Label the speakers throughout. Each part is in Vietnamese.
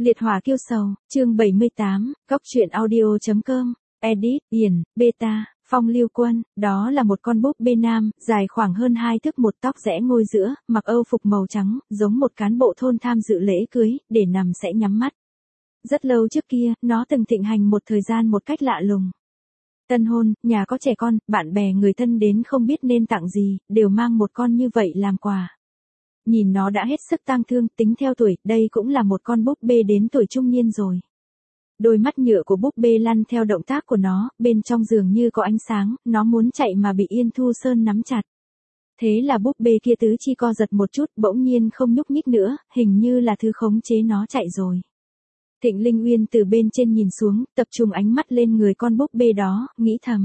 Speaker 1: Liệt hỏa kiêu sầu, chương 78, góc truyện audio.com, edit, Điền, beta, Phong Lưu Quân, đó là một con búp bê nam, dài khoảng hơn 2 thước, một tóc rẽ ngôi giữa, mặc âu phục màu trắng, giống một cán bộ thôn tham dự lễ cưới, để nằm sẽ nhắm mắt. Rất lâu trước kia, nó từng thịnh hành một thời gian một cách lạ lùng. Tân hôn, nhà có trẻ con, bạn bè người thân đến không biết nên tặng gì, đều mang một con như vậy làm quà. Nhìn nó đã hết sức tang thương, tính theo tuổi, đây cũng là một con búp bê đến tuổi trung niên rồi. Đôi mắt nhựa của búp bê lăn theo động tác của nó, bên trong dường như có ánh sáng, nó muốn chạy mà bị Yên Thu Sơn nắm chặt. Thế là búp bê kia tứ chi co giật một chút, bỗng nhiên không nhúc nhích nữa, hình như là thứ khống chế nó chạy rồi. Thịnh Linh Uyên từ bên trên nhìn xuống, tập trung ánh mắt lên người con búp bê đó, nghĩ thầm.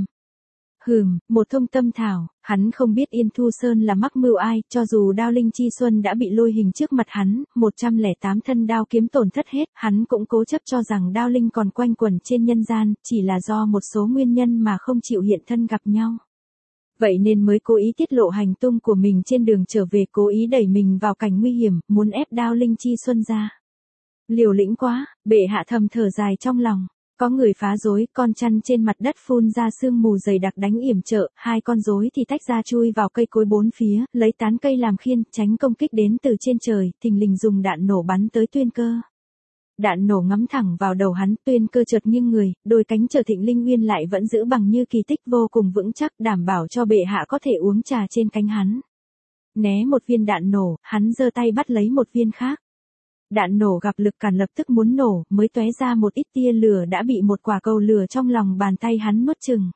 Speaker 1: Một thông tâm thảo, hắn không biết Yên Thu Sơn là mắc mưu ai, cho dù đao linh chi xuân đã bị lôi hình trước mặt hắn, 108 thân đao kiếm tổn thất hết, hắn cũng cố chấp cho rằng đao linh còn quanh quẩn trên nhân gian, chỉ là do một số nguyên nhân mà không chịu hiện thân gặp nhau. Vậy nên mới cố ý tiết lộ hành tung của mình trên đường trở về, cố ý đẩy mình vào cảnh nguy hiểm, muốn ép đao linh chi xuân ra. Liều lĩnh quá, bệ hạ thầm thở dài trong lòng. Có người phá rối, con chăn trên mặt đất phun ra sương mù dày đặc đánh yểm trợ, hai con rối thì tách ra chui vào cây cối bốn phía, lấy tán cây làm khiên, tránh công kích đến từ trên trời, thình lình dùng đạn nổ bắn tới Tuyên Cơ. Đạn nổ ngắm thẳng vào đầu hắn, Tuyên Cơ chợt nghiêng người, đôi cánh chờ Thịnh Linh Uyên lại vẫn giữ bằng như kỳ tích, vô cùng vững chắc, đảm bảo cho bệ hạ có thể uống trà trên cánh hắn. Né một viên đạn nổ, hắn giơ tay bắt lấy một viên khác. Đạn nổ gặp lực cản lập tức muốn nổ, mới tóe ra một ít tia lửa đã bị một quả cầu lửa trong lòng bàn tay hắn nuốt chửng.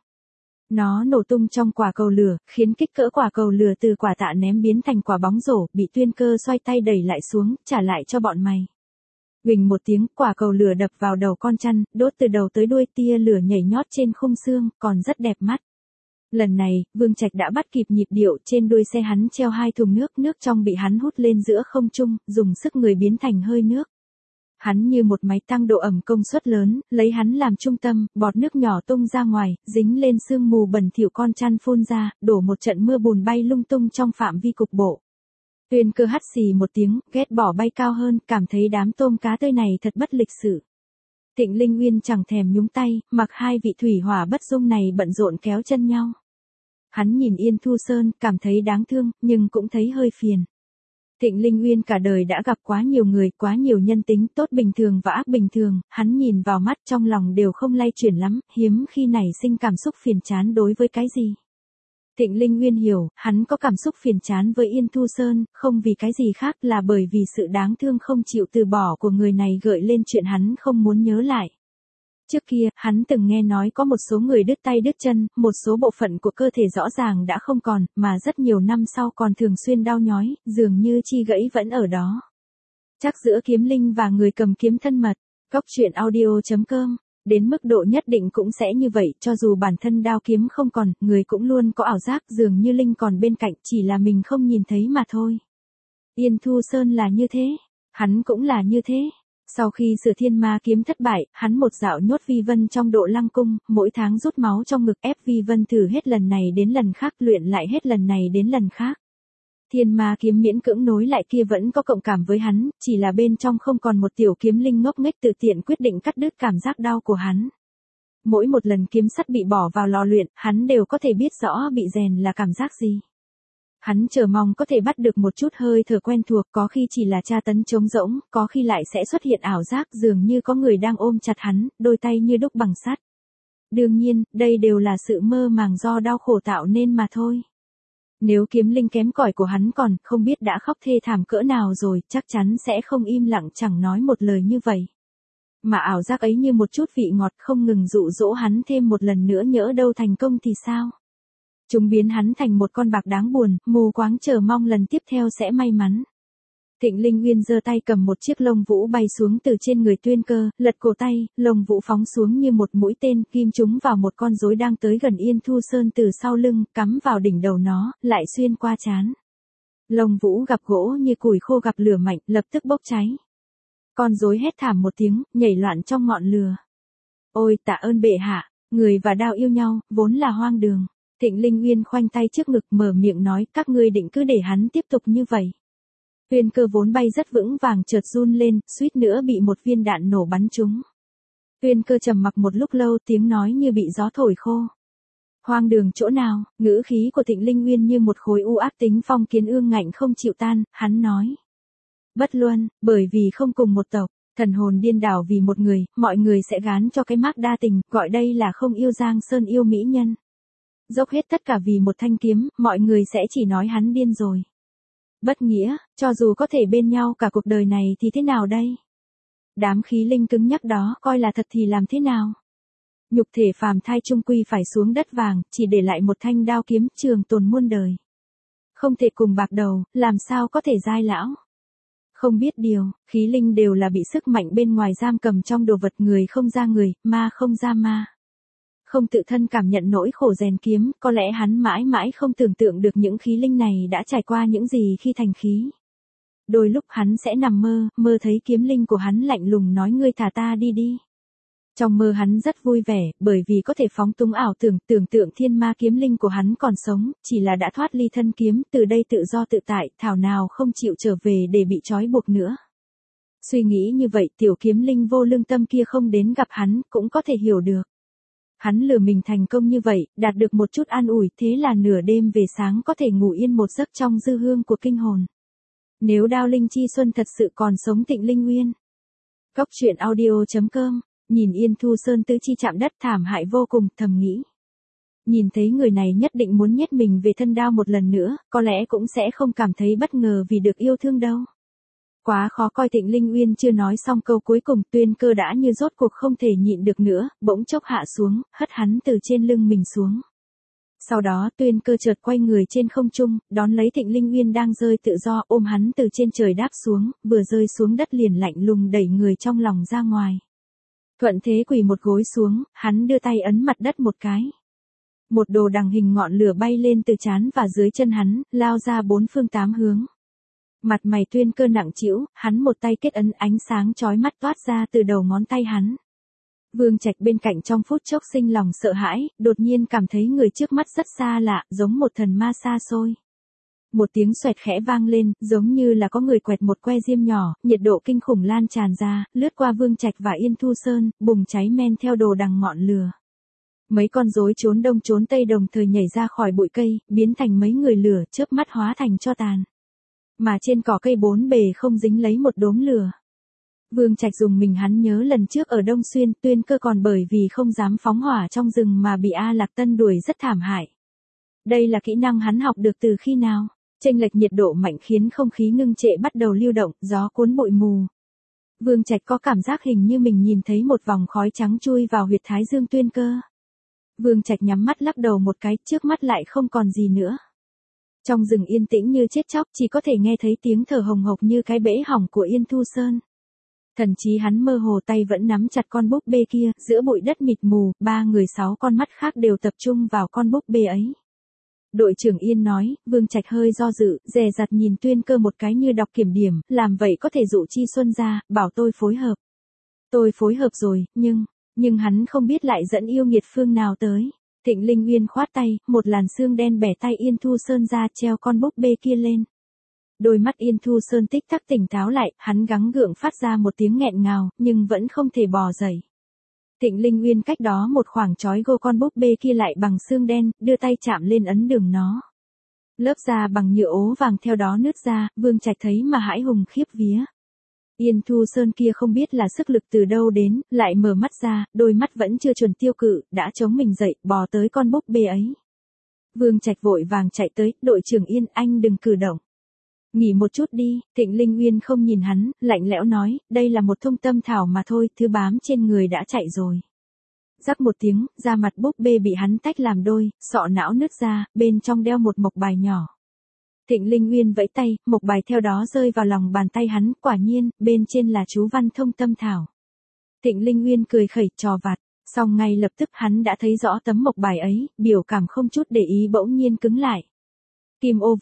Speaker 1: Nó nổ tung trong quả cầu lửa, khiến kích cỡ quả cầu lửa từ quả tạ ném biến thành quả bóng rổ, bị Tuyên Cơ xoay tay đẩy lại xuống, trả lại cho bọn mày. Huỳnh một tiếng, quả cầu lửa đập vào đầu con chăn, đốt từ đầu tới đuôi, tia lửa nhảy nhót trên khung xương, còn rất đẹp mắt. Lần này, Vương Trạch đã bắt kịp nhịp điệu, trên đuôi xe hắn treo 2 thùng nước, nước trong bị hắn hút lên giữa không trung, dùng sức người biến thành hơi nước. Hắn như một máy tăng độ ẩm công suất lớn, lấy hắn làm trung tâm, bọt nước nhỏ tung ra ngoài, dính lên sương mù bẩn thỉu, con chăn phun ra, đổ một trận mưa bùn bay lung tung trong phạm vi cục bộ. Tuyên Cơ hắt xì một tiếng, ghét bỏ bay cao hơn, cảm thấy đám tôm cá tươi này thật bất lịch sự. Thịnh Linh Uyên chẳng thèm nhúng tay, mặc hai vị thủy hỏa bất dung này bận rộn kéo chân nhau. Hắn nhìn Yên Thu Sơn, cảm thấy đáng thương, nhưng cũng thấy hơi phiền. Thịnh Linh Uyên cả đời đã gặp quá nhiều người, quá nhiều nhân tính tốt bình thường và ác bình thường, hắn nhìn vào mắt trong lòng đều không lay chuyển lắm, hiếm khi nảy sinh cảm xúc phiền chán đối với cái gì. Thịnh Linh Uyên hiểu, hắn có cảm xúc phiền chán với Yên Thu Sơn, không vì cái gì khác, là bởi vì sự đáng thương không chịu từ bỏ của người này gợi lên chuyện hắn không muốn nhớ lại. Trước kia, hắn từng nghe nói có một số người đứt tay đứt chân, một số bộ phận của cơ thể rõ ràng đã không còn, mà rất nhiều năm sau còn thường xuyên đau nhói, dường như chi gãy vẫn ở đó. Chắc giữa kiếm linh và người cầm kiếm thân mật, góc truyện audio.com, đến mức độ nhất định cũng sẽ như vậy, cho dù bản thân đao kiếm không còn, người cũng luôn có ảo giác dường như linh còn bên cạnh, chỉ là mình không nhìn thấy mà thôi. Yên Thu Sơn là như thế, hắn cũng là như thế. Sau khi Sử Thiên Ma kiếm thất bại, hắn một dạo nhốt Vi Vân trong Độ Lăng cung, mỗi tháng rút máu trong ngực ép Vi Vân thử hết lần này đến lần khác, luyện lại hết lần này đến lần khác. Thiên Ma kiếm miễn cưỡng nối lại kia vẫn có cộng cảm với hắn, chỉ là bên trong không còn một tiểu kiếm linh ngốc nghếch tự tiện quyết định cắt đứt cảm giác đau của hắn. Mỗi một lần kiếm sắt bị bỏ vào lò luyện, hắn đều có thể biết rõ bị rèn là cảm giác gì. Hắn chờ mong có thể bắt được một chút hơi thở quen thuộc, có khi chỉ là tra tấn trống rỗng, có khi lại sẽ xuất hiện ảo giác dường như có người đang ôm chặt hắn, đôi tay như đúc bằng sắt. Đương nhiên, đây đều là sự mơ màng do đau khổ tạo nên mà thôi. Nếu kiếm linh kém cỏi của hắn còn, không biết đã khóc thê thảm cỡ nào rồi, chắc chắn sẽ không im lặng chẳng nói một lời như vậy. Mà ảo giác ấy như một chút vị ngọt không ngừng dụ dỗ hắn thêm một lần nữa, nhỡ đâu thành công thì sao? Chúng biến hắn thành một con bạc đáng buồn, mù quáng chờ mong lần tiếp theo sẽ may mắn. Thịnh Linh Uyên giơ tay cầm một chiếc lông vũ bay xuống từ trên người Tuyên Cơ, lật cổ tay, lông vũ phóng xuống như một mũi tên, kim trúng vào một con rối đang tới gần Yên Thu Sơn từ sau lưng, cắm vào đỉnh đầu nó, lại xuyên qua trán. Lông vũ gặp gỗ như củi khô gặp lửa mạnh, lập tức bốc cháy. Con rối hét thảm một tiếng, nhảy loạn trong ngọn lửa. Ôi tạ ơn bệ hạ, người và đao yêu nhau, vốn là hoang đường. Thịnh Linh Uyên khoanh tay trước ngực mở miệng nói, các ngươi định cứ để hắn tiếp tục như vậy. Tuyên Cơ vốn bay rất vững vàng chợt run lên, suýt nữa bị một viên đạn nổ bắn trúng. Tuyên Cơ trầm mặc một lúc lâu, tiếng nói như bị gió thổi khô. Hoang đường chỗ nào? Ngữ khí của Thịnh Linh Nguyên như một khối u áp tính phong kiến ương ngạnh không chịu tan, hắn nói. Bất luân, bởi vì không cùng một tộc, thần hồn điên đảo vì một người, mọi người sẽ gán cho cái mác đa tình, gọi đây là không yêu Giang Sơn yêu mỹ nhân. Dốc hết tất cả vì một thanh kiếm, mọi người sẽ chỉ nói hắn điên rồi. Bất nghĩa, cho dù có thể bên nhau cả cuộc đời này thì thế nào đây? Đám khí linh cứng nhắc đó coi là thật thì làm thế nào? Nhục thể phàm thai trung quy phải xuống đất vàng, chỉ để lại một thanh đao kiếm trường tồn muôn đời. Không thể cùng bạc đầu, làm sao có thể giai lão? Không biết điều, khí linh đều là bị sức mạnh bên ngoài giam cầm trong đồ vật, người không ra người, ma không ra ma. Không tự thân cảm nhận nỗi khổ rèn kiếm, có lẽ hắn mãi mãi không tưởng tượng được những khí linh này đã trải qua những gì khi thành khí. Đôi lúc hắn sẽ nằm mơ, mơ thấy kiếm linh của hắn lạnh lùng nói ngươi thả ta đi đi. Trong mơ hắn rất vui vẻ, bởi vì có thể phóng túng ảo tưởng, tưởng tượng thiên ma kiếm linh của hắn còn sống, chỉ là đã thoát ly thân kiếm, từ đây tự do tự tại, thảo nào không chịu trở về để bị trói buộc nữa. Suy nghĩ như vậy, tiểu kiếm linh vô lương tâm kia không đến gặp hắn, cũng có thể hiểu được. Hắn lừa mình thành công như vậy, đạt được một chút an ủi, thế là nửa đêm về sáng có thể ngủ yên một giấc trong dư hương của kinh hồn. Nếu Đao Linh Chi Xuân thật sự còn sống Thịnh Linh Nguyên. Góc truyện audio.com. Nhìn Yên Thu Sơn tứ chi chạm đất thảm hại vô cùng, thầm nghĩ. Nhìn thấy người này nhất định muốn nhét mình về thân đao một lần nữa, có lẽ cũng sẽ không cảm thấy bất ngờ vì được yêu thương đâu. Quá khó coi. Thịnh Linh Nguyên chưa nói xong câu cuối cùng, Tuyên Cơ đã như rốt cuộc không thể nhịn được nữa, bỗng chốc hạ xuống, hất hắn từ trên lưng mình xuống. Sau đó Tuyên Cơ chợt quay người trên không trung, đón lấy Thịnh Linh Nguyên đang rơi tự do, ôm hắn từ trên trời đáp xuống, vừa rơi xuống đất liền lạnh lùng đẩy người trong lòng ra ngoài. Thuận thế quỳ một gối xuống, hắn đưa tay ấn mặt đất một cái. Một đồ đằng hình ngọn lửa bay lên từ trán và dưới chân hắn, lao ra bốn phương tám hướng. Mặt mày Tuyên Cơ nặng trĩu, hắn một tay kết ấn, ánh sáng chói mắt toát ra từ đầu ngón tay hắn. Vương Trạch bên cạnh trong phút chốc sinh lòng sợ hãi, đột nhiên cảm thấy người trước mắt rất xa lạ, giống một thần ma xa xôi. Một tiếng xoẹt khẽ vang lên, giống như là có người quẹt một que diêm nhỏ, nhiệt độ kinh khủng lan tràn ra, lướt qua Vương Trạch và Yên Thu Sơn, bùng cháy men theo đồ đằng ngọn lửa. Mấy con rối trốn đông trốn tây đồng thời nhảy ra khỏi bụi cây, biến thành mấy người lửa, chớp mắt hóa thành tro tàn. Mà trên cỏ cây bốn bề không dính lấy một đốm lửa. Vương Trạch dùng mình, hắn nhớ lần trước ở Đông Xuyên, Tuyên Cơ còn bởi vì không dám phóng hỏa trong rừng mà bị A Lạc Tân đuổi rất thảm hại. Đây là kỹ năng hắn học được từ khi nào? Chênh lệch nhiệt độ mạnh khiến không khí ngưng trệ bắt đầu lưu động, gió cuốn bụi mù. Vương Trạch có cảm giác hình như mình nhìn thấy một vòng khói trắng chui vào huyệt thái dương Tuyên Cơ. Vương Trạch nhắm mắt lắc đầu một cái, trước mắt lại không còn gì nữa. Trong rừng yên tĩnh như chết chóc, chỉ có thể nghe thấy tiếng thở hồng hộc như cái bể hỏng của Yên Thu Sơn. Thần chí hắn mơ hồ tay vẫn nắm chặt con búp bê kia, giữa bụi đất mịt mù, ba người sáu con mắt khác đều tập trung vào con búp bê ấy. Đội trưởng Yên nói, Vương Trạch hơi do dự, dè dặt nhìn Tuyên Cơ một cái như đọc kiểm điểm, làm vậy có thể dụ Chi Xuân ra, bảo tôi phối hợp. Tôi phối hợp rồi, nhưng hắn không biết lại dẫn yêu nghiệt phương nào tới. Thịnh Linh Nguyên khoát tay, một làn sương đen bẻ tay Yên Thu Sơn ra, treo con búp bê kia lên. Đôi mắt Yên Thu Sơn tích tắc tỉnh táo lại, hắn gắng gượng phát ra một tiếng nghẹn ngào, nhưng vẫn không thể bò dậy. Thịnh Linh Nguyên cách đó một khoảng trói gô con búp bê kia lại bằng xương đen, đưa tay chạm lên ấn đường nó. Lớp da bằng nhựa ố vàng theo đó nứt ra, Vương Trạch thấy mà hãi hùng khiếp vía. Yên Thu Sơn kia không biết là sức lực từ đâu đến, lại mở mắt ra, đôi mắt vẫn chưa chuẩn tiêu cự, đã chống mình dậy, bò tới con búp bê ấy. Vương Trạch vội vàng chạy tới, đội trưởng Yên, anh đừng cử động. Nghỉ một chút đi. Thịnh Linh Nguyên không nhìn hắn, lạnh lẽo nói, đây là một thông tâm thảo mà thôi, thứ bám trên người đã chạy rồi. Rắc một tiếng, da mặt búp bê bị hắn tách làm đôi, sọ não nứt ra, bên trong đeo một mộc bài nhỏ. Thịnh Linh Nguyên vẫy tay, mộc bài theo đó rơi vào lòng bàn tay hắn, quả nhiên, bên trên là chú văn thông tâm thảo. Thịnh Linh Nguyên cười khẩy, trò vặt, xong ngay lập tức hắn đã thấy rõ tấm mộc bài ấy, biểu cảm không chút để ý bỗng nhiên cứng lại. Kim ô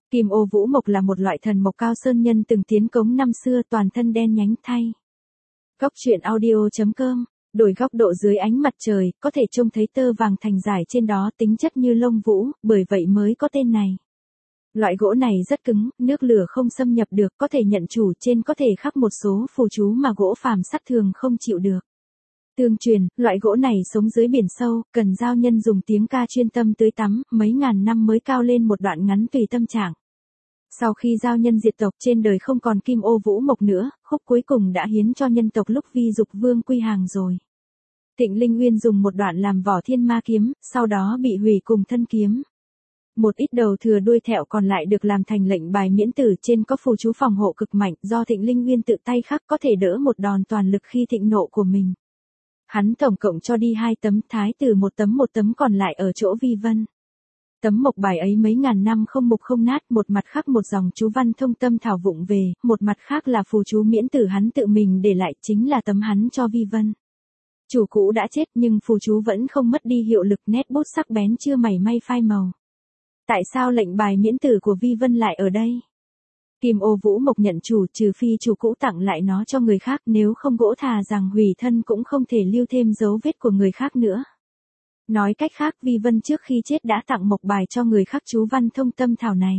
Speaker 1: vũ mộc là một loại thần mộc cao sơn nhân từng tiến cống năm xưa, toàn thân đen nhánh thay. Góc truyện audio.com, đổi góc độ dưới ánh mặt trời, có thể trông thấy tơ vàng thành dải trên đó, tính chất như lông vũ, bởi vậy mới có tên này. Loại gỗ này rất cứng, nước lửa không xâm nhập được, có thể nhận chủ, trên có thể khắc một số phù chú mà gỗ phàm sắt thường không chịu được. Tương truyền, loại gỗ này sống dưới biển sâu, cần giao nhân dùng tiếng ca chuyên tâm tưới tắm, mấy ngàn năm mới cao lên một đoạn ngắn tùy tâm trạng. Sau khi giao nhân diệt tộc trên đời không còn kim ô vũ mộc nữa, khúc cuối cùng đã hiến cho nhân tộc lúc Vi Dục Vương quy hàng rồi. Thịnh Linh Nguyên dùng một đoạn làm vỏ thiên ma kiếm, sau đó bị hủy cùng thân kiếm. Một ít đầu thừa đuôi thẹo còn lại được làm thành lệnh bài miễn tử, trên có phù chú phòng hộ cực mạnh do Thịnh Linh Nguyên tự tay khắc, có thể đỡ một đòn toàn lực khi thịnh nộ của mình. Hắn tổng cộng cho đi 2 tấm, thái tử một tấm còn lại ở chỗ Vi Vân. Tấm mộc bài ấy mấy ngàn năm không mục không nát, một mặt khắc một dòng chú văn thông tâm thảo vụng về, một mặt khác là phù chú miễn tử hắn tự mình để lại, chính là tấm hắn cho Vi Vân. Chủ cũ đã chết nhưng phù chú vẫn không mất đi hiệu lực, nét bút sắc bén chưa mảy may phai màu. Tại sao lệnh bài miễn tử của Vi Vân lại ở đây? Kim ô vũ mộc nhận chủ, trừ phi chủ cũ tặng lại nó cho người khác, nếu không gỗ thà rằng hủy thân cũng không thể lưu thêm dấu vết của người khác nữa. Nói cách khác, Vi Vân trước khi chết đã tặng mộc bài cho người khắc chú văn thông tâm thảo này.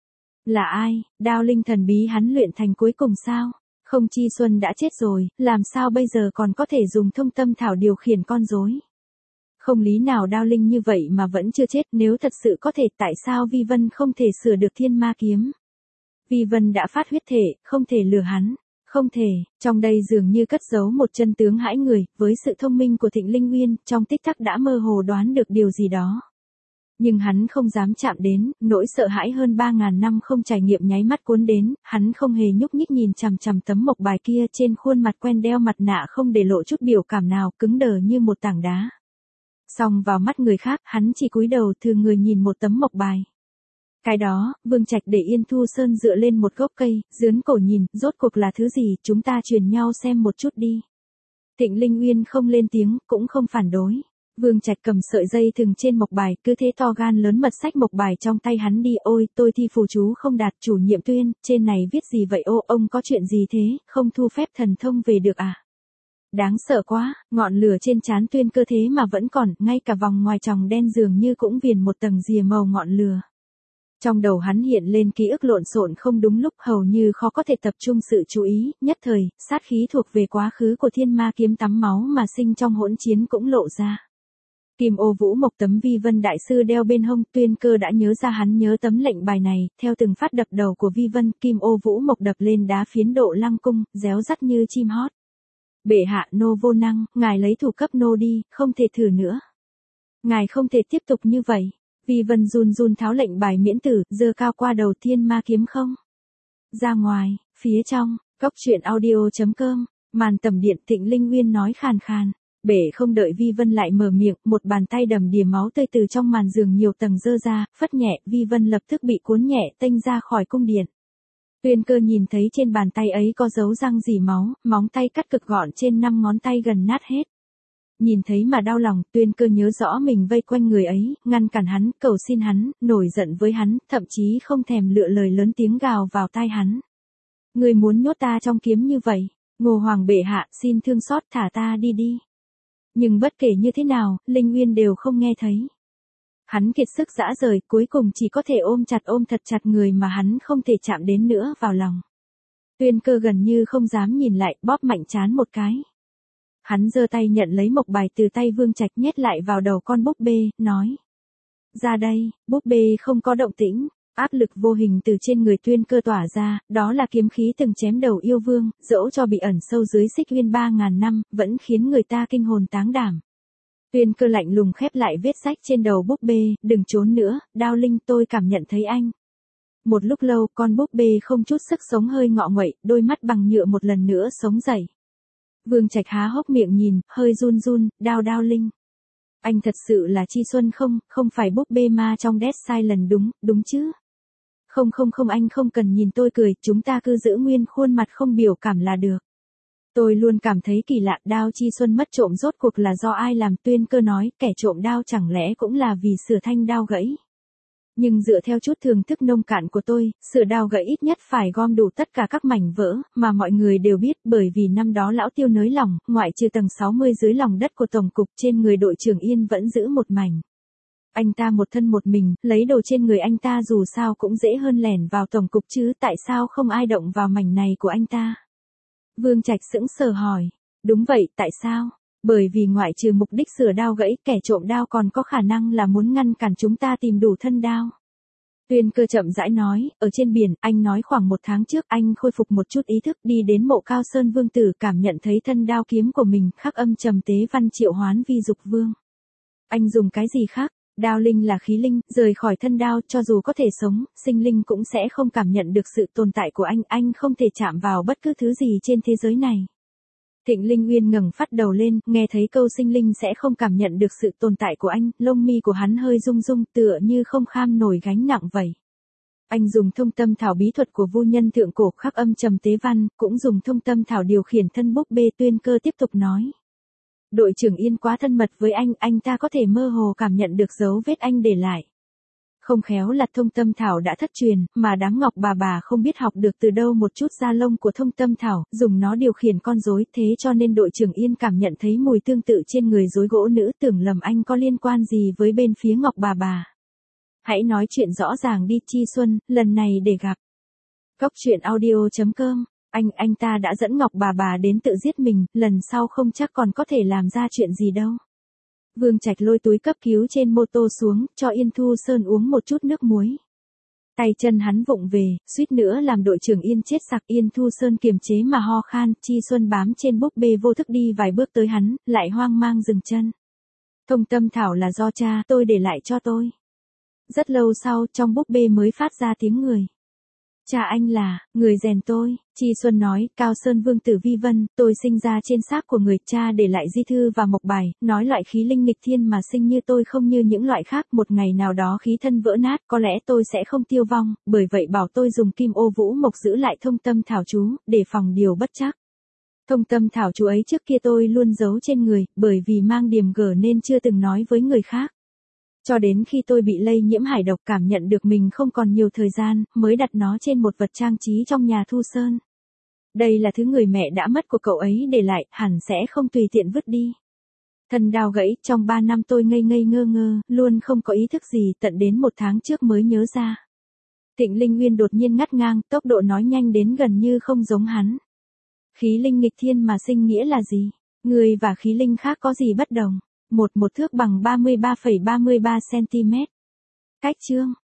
Speaker 1: Là ai? Đao linh thần bí hắn luyện thành cuối cùng sao? Không, Chi Xuân đã chết rồi, làm sao bây giờ còn có thể dùng thông tâm thảo điều khiển con rối? Không lý nào đao linh như vậy mà vẫn chưa chết, nếu thật sự có thể tại sao Vi Vân không thể sửa được thiên ma kiếm? Vi Vân đã phát huyết thể, không thể lừa hắn. Không thể, trong đây dường như cất giấu một chân tướng hãi người, với sự thông minh của Thịnh Linh Nguyên, trong tích tắc đã mơ hồ đoán được điều gì đó. Nhưng hắn không dám chạm đến, nỗi sợ hãi hơn 3.000 năm không trải nghiệm nháy mắt cuốn đến, hắn không hề nhúc nhích nhìn chằm chằm tấm mộc bài kia, trên khuôn mặt quen đeo mặt nạ không để lộ chút biểu cảm nào, cứng đờ như một tảng đá. Song vào mắt người khác, hắn chỉ cúi đầu thường người nhìn một tấm mộc bài. Cái đó, Vương Trạch để Yên Thu Sơn dựa lên một gốc cây, dướn cổ nhìn, rốt cuộc là thứ gì, chúng ta truyền nhau xem một chút đi. Thịnh Linh Nguyên không lên tiếng, cũng không phản đối. Vương Trạch cầm sợi dây thừng trên mộc bài, cứ thế to gan lớn mật xách mộc bài trong tay hắn đi. Ôi, tôi thi phù chú không đạt, chủ nhiệm Tuyên, trên này viết gì vậy? Ô, ông có chuyện gì thế, không thu phép thần thông về được à? Đáng sợ quá, ngọn lửa trên trán Tuyên cơ thế mà vẫn còn, ngay cả vòng ngoài tròng đen dường như cũng viền một tầng rìa màu ngọn lửa. Trong đầu hắn hiện lên ký ức lộn xộn không đúng lúc, hầu như khó có thể tập trung sự chú ý, nhất thời, sát khí thuộc về quá khứ của thiên ma kiếm tắm máu mà sinh trong hỗn chiến cũng lộ ra. Kim ô vũ mộc tấm Vi Vân đại sư đeo bên hông, Tuyên Cơ đã nhớ ra hắn nhớ tấm lệnh bài này, theo từng phát đập đầu của Vi Vân, kim ô vũ mộc đập lên đá phiến độ lăng cung, réo rắt như chim hót. Bệ hạ, nô vô năng, ngài lấy thủ cấp nô đi, không thể thử nữa. Ngài không thể tiếp tục như vậy. Vi Vân run run tháo lệnh bài miễn tử, giơ cao qua đầu thiên ma kiếm không. Ra ngoài, phía trong, góc truyện audio.com, màn tầm điện Thịnh Linh Nguyên nói khàn khàn. Bể không đợi Vi Vân lại mở miệng, một bàn tay đầm đìa máu tươi từ trong màn giường nhiều tầng dơ ra, phất nhẹ, Vi Vân lập tức bị cuốn nhẹ tênh ra khỏi cung điện. Tuyên Cơ nhìn thấy trên bàn tay ấy có dấu răng rỉ máu, móng tay cắt cực gọn trên 5 ngón tay gần nát hết. Nhìn thấy mà đau lòng, Tuyên Cơ nhớ rõ mình vây quanh người ấy, ngăn cản hắn, cầu xin hắn, nổi giận với hắn, thậm chí không thèm lựa lời lớn tiếng gào vào tai hắn. Người muốn nhốt ta trong kiếm như vậy, Ngô Hoàng bệ hạ, xin thương xót thả ta đi đi. Nhưng bất kể như thế nào, Linh Nguyên đều không nghe thấy. Hắn kiệt sức rã rời, cuối cùng chỉ có thể ôm thật chặt người mà hắn không thể chạm đến nữa vào lòng. Tuyên Cơ gần như không dám nhìn lại, bóp mạnh trán một cái. Hắn giơ tay nhận lấy mộc bài từ tay Vương Trạch nhét lại vào đầu con búp bê, nói. Ra đây, búp bê không có động tĩnh, áp lực vô hình từ trên người Tuyên Cơ tỏa ra, đó là kiếm khí từng chém đầu yêu vương, dẫu cho bị ẩn sâu dưới xích huyên 3.000 năm, vẫn khiến người ta kinh hồn táng đảm. Tuyên Cơ lạnh lùng khép lại vết rách trên đầu búp bê, đừng trốn nữa, Đao Linh, tôi cảm nhận thấy anh. Một lúc lâu, con búp bê không chút sức sống hơi ngọ nguậy, đôi mắt bằng nhựa một lần nữa sống dậy. Vương Trạch há hốc miệng nhìn, hơi run run, Đao Linh. Anh thật sự là Chi Xuân không phải búp bê ma trong Dead Silence đúng chứ? Không anh không cần nhìn tôi cười, chúng ta cứ giữ nguyên khuôn mặt không biểu cảm là được. Tôi luôn cảm thấy kỳ lạ, đao Chi Xuân mất trộm rốt cuộc là do ai làm? Tuyên Cơ nói, kẻ trộm đao chẳng lẽ cũng là vì sửa thanh đao gãy. Nhưng dựa theo chút thường thức nông cạn của tôi, sửa đao gãy ít nhất phải gom đủ tất cả các mảnh vỡ, mà mọi người đều biết, bởi vì năm đó lão Tiêu nới lỏng, ngoại trừ tầng 60 dưới lòng đất của tổng cục, trên người đội trưởng Yên vẫn giữ một mảnh. Anh ta một thân một mình, lấy đồ trên người anh ta dù sao cũng dễ hơn lẻn vào tổng cục chứ, tại sao không ai động vào mảnh này của anh ta? Vương Trạch sững sờ hỏi. Đúng vậy, tại sao? Bởi vì ngoại trừ mục đích sửa đao gãy, kẻ trộm đao còn có khả năng là muốn ngăn cản chúng ta tìm đủ thân đao. Tuyên Cơ chậm rãi nói, ở trên biển, anh nói khoảng 1 tháng trước anh khôi phục một chút ý thức, đi đến mộ Cao Sơn Vương Tử, cảm nhận thấy thân đao kiếm của mình, khắc âm trầm tế văn triệu hoán vi dục vương. Anh dùng cái gì khác? Đao linh là khí linh, rời khỏi thân đao, cho dù có thể sống, sinh linh cũng sẽ không cảm nhận được sự tồn tại của anh không thể chạm vào bất cứ thứ gì trên thế giới này. Thịnh Linh Uyên ngẩng phát đầu lên, nghe thấy câu sinh linh sẽ không cảm nhận được sự tồn tại của anh, lông mi của hắn hơi rung rung, tựa như không kham nổi gánh nặng vậy. Anh dùng thông tâm thảo bí thuật của vu nhân thượng cổ khắc âm trầm tế văn, cũng dùng thông tâm thảo điều khiển thân búp bê. Tuyên Cơ tiếp tục nói. Đội trưởng Yên quá thân mật với anh ta có thể mơ hồ cảm nhận được dấu vết anh để lại. Không khéo là thông tâm thảo đã thất truyền, mà đám Ngọc bà không biết học được từ đâu một chút da lông của thông tâm thảo, dùng nó điều khiển con rối, thế cho nên đội trưởng Yên cảm nhận thấy mùi tương tự trên người rối gỗ nữ, tưởng lầm anh có liên quan gì với bên phía Ngọc bà. Hãy nói chuyện rõ ràng đi Chi Xuân, lần này để gặp. Cốc truyện audio.com. Anh ta đã dẫn Ngọc bà đến tự giết mình, lần sau không chắc còn có thể làm ra chuyện gì đâu. Vương Trạch lôi túi cấp cứu trên mô tô xuống, cho Yên Thu Sơn uống một chút nước muối. Tay chân hắn vụng về, suýt nữa làm đội trưởng Yên chết sặc. Yên Thu Sơn kiềm chế mà ho khan, Chi Xuân bám trên búp bê vô thức đi vài bước tới hắn, lại hoang mang dừng chân. Thông tâm thảo là do cha tôi để lại cho tôi. Rất lâu sau, trong búp bê mới phát ra tiếng người. Cha anh là, người rèn tôi, Chi Xuân nói, Cao Sơn Vương Tử Vi Vân, tôi sinh ra trên xác của người, cha để lại di thư và mộc bài, nói loại khí linh nghịch thiên mà sinh như tôi không như những loại khác, một ngày nào đó khí thân vỡ nát, có lẽ tôi sẽ không tiêu vong, bởi vậy bảo tôi dùng kim ô vũ mộc giữ lại thông tâm thảo chú, để phòng điều bất trắc. Thông tâm thảo chú ấy trước kia tôi luôn giấu trên người, bởi vì mang điểm gở nên chưa từng nói với người khác. Cho đến khi tôi bị lây nhiễm hải độc, cảm nhận được mình không còn nhiều thời gian, mới đặt nó trên một vật trang trí trong nhà Thu Sơn. Đây là thứ người mẹ đã mất của cậu ấy để lại, hẳn sẽ không tùy tiện vứt đi. Thân đao gãy, trong 3 năm tôi ngây ngây ngơ ngơ, luôn không có ý thức gì, tận đến 1 tháng trước mới nhớ ra. Thịnh Linh Uyên đột nhiên ngắt ngang, tốc độ nói nhanh đến gần như không giống hắn. Khí linh nghịch thiên mà sinh nghĩa là gì? Người và khí linh khác có gì bất đồng? Một thước bằng 33,33 cm. Cách chương